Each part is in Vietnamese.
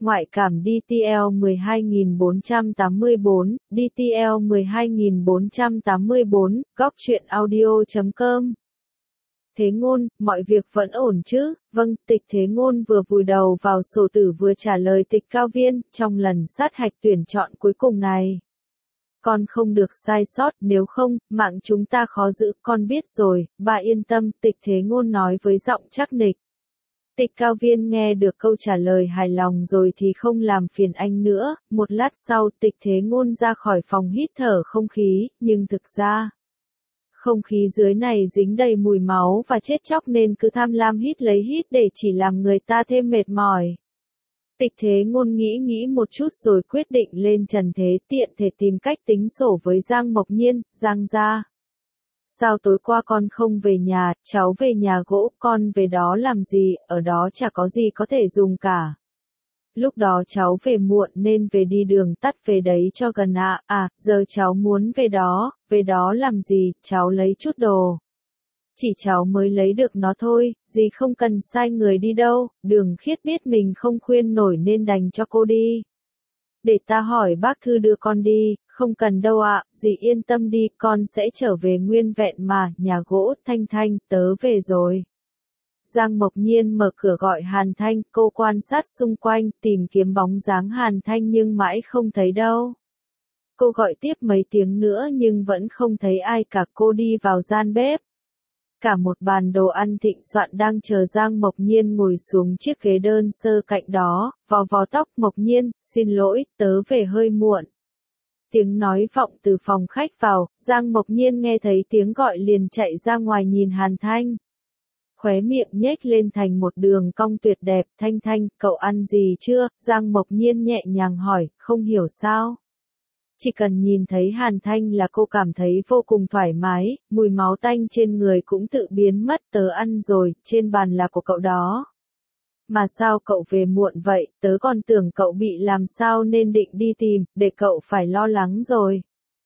Ngoại cảm DTL 12484, DTL 12484, góc truyện audio.com. Thế Ngôn, mọi việc vẫn ổn chứ? Vâng, Tịch Thế Ngôn vừa vùi đầu vào sổ tử vừa trả lời Tịch Cao Viên, trong lần sát hạch tuyển chọn cuối cùng này. Con không được sai sót, nếu không, mạng chúng ta khó giữ, con biết rồi, bà yên tâm, Tịch Thế Ngôn nói với giọng chắc nịch. Tịch Cao Viên nghe được câu trả lời hài lòng rồi thì không làm phiền anh nữa, một lát sau Tịch Thế Ngôn ra khỏi phòng hít thở không khí, nhưng thực ra, không khí dưới này dính đầy mùi máu và chết chóc nên cứ tham lam hít lấy hít để chỉ làm người ta thêm mệt mỏi. Tịch Thế Ngôn nghĩ một chút rồi quyết định lên trần thế tiện thể tìm cách tính sổ với Giang Mộc Nhiên. Giang gia, sao tối qua con không về nhà, cháu về nhà gỗ, con về đó làm gì, ở đó chả có gì có thể dùng cả. Lúc đó cháu về muộn nên về đi đường tắt về đấy cho gần ạ. Giờ cháu muốn về đó làm gì, cháu lấy chút đồ. Chỉ cháu mới lấy được nó thôi, dì không cần sai người đi đâu, Đường Khiết biết mình không khuyên nổi nên đành cho cô đi. Để ta hỏi bác Thư đưa con đi, không cần đâu ạ, dì yên tâm đi, con sẽ trở về nguyên vẹn mà, nhà gỗ, Thanh Thanh, tớ về rồi. Giang Mộc Nhiên mở cửa gọi Hàn Thanh, cô quan sát xung quanh, tìm kiếm bóng dáng Hàn Thanh nhưng mãi không thấy đâu. Cô gọi tiếp mấy tiếng nữa nhưng vẫn không thấy ai cả, cô đi vào gian bếp. Cả một bàn đồ ăn thịnh soạn đang chờ Giang Mộc Nhiên ngồi xuống chiếc ghế đơn sơ cạnh đó, vò vò tóc. Mộc Nhiên, xin lỗi, tớ về hơi muộn. Tiếng nói vọng từ phòng khách vào, Giang Mộc Nhiên nghe thấy tiếng gọi liền chạy ra ngoài nhìn Hàn Thanh. Khóe miệng nhếch lên thành một đường cong tuyệt đẹp. Thanh Thanh, cậu ăn gì chưa? Giang Mộc Nhiên nhẹ nhàng hỏi, không hiểu sao. Chỉ cần nhìn thấy Hàn Thanh là cô cảm thấy vô cùng thoải mái, mùi máu tanh trên người cũng tự biến mất. Tớ ăn rồi, trên bàn là của cậu đó. Mà sao cậu về muộn vậy, tớ còn tưởng cậu bị làm sao nên định đi tìm, để cậu phải lo lắng rồi.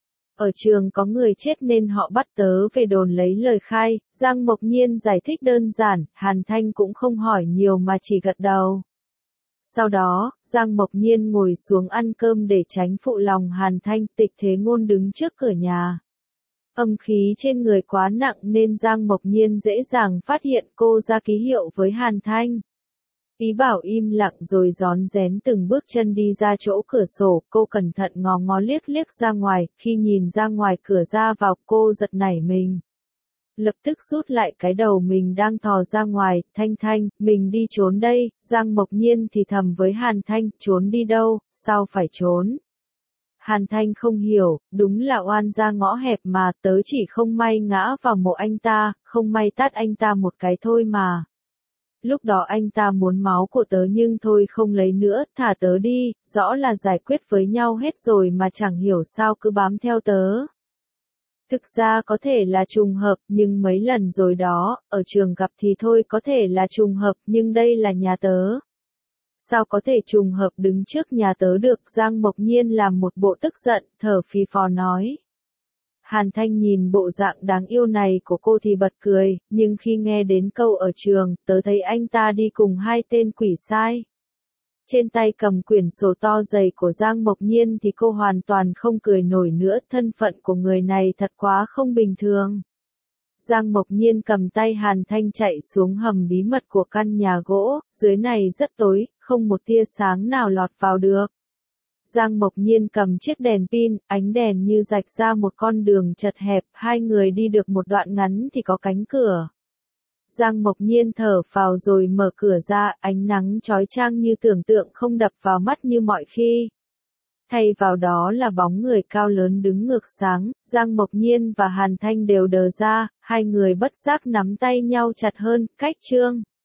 Ở trường có người chết nên họ bắt tớ về đồn lấy lời khai. Giang Mộc Nhiên giải thích đơn giản, Hàn Thanh cũng không hỏi nhiều mà chỉ gật đầu. Sau đó, Giang Mộc Nhiên ngồi xuống ăn cơm để tránh phụ lòng Hàn Thanh. Tịch Thế Ngôn đứng trước cửa nhà. Âm khí trên người quá nặng nên Giang Mộc Nhiên dễ dàng phát hiện, cô ra ký hiệu với Hàn Thanh. Ý bảo im lặng rồi rón rén từng bước chân đi ra chỗ cửa sổ, cô cẩn thận ngó ngó liếc liếc ra ngoài, khi nhìn ra ngoài cửa ra vào cô giật nảy mình. Lập tức rút lại cái đầu mình đang thò ra ngoài. Thanh Thanh, mình đi trốn đây. Giang Mộc Nhiên thì thầm với Hàn Thanh, trốn đi đâu, sao phải trốn. Hàn Thanh không hiểu, đúng là oan ra ngõ hẹp mà, tớ chỉ không may ngã vào mộ anh ta, không may tát anh ta một cái thôi mà. Lúc đó anh ta muốn máu của tớ nhưng thôi không lấy nữa, thả tớ đi, rõ là giải quyết với nhau hết rồi mà chẳng hiểu sao cứ bám theo tớ. Thực ra có thể là trùng hợp, nhưng mấy lần rồi đó, ở trường gặp thì thôi có thể là trùng hợp, nhưng đây là nhà tớ. Sao có thể trùng hợp đứng trước nhà tớ được? Giang Mộc Nhiên làm một bộ tức giận, thở phì phò nói. Hàn Thanh nhìn bộ dạng đáng yêu này của cô thì bật cười, nhưng khi nghe đến câu ở trường, tớ thấy anh ta đi cùng hai tên quỷ sai. Trên tay cầm quyển sổ to dày của Giang Mộc Nhiên thì cô hoàn toàn không cười nổi nữa, thân phận của người này thật quá không bình thường. Giang Mộc Nhiên cầm tay Hàn Thanh chạy xuống hầm bí mật của căn nhà gỗ, dưới này rất tối, không một tia sáng nào lọt vào được. Giang Mộc Nhiên cầm chiếc đèn pin, ánh đèn như rạch ra một con đường chật hẹp, hai người đi được một đoạn ngắn thì có cánh cửa. Giang Mộc Nhiên thở phào rồi mở cửa ra, ánh nắng chói chang như tưởng tượng không đập vào mắt như mọi khi. Thay vào đó là bóng người cao lớn đứng ngược sáng. Giang Mộc Nhiên và Hàn Thanh đều đờ ra, hai người bất giác nắm tay nhau chặt hơn. Cách chương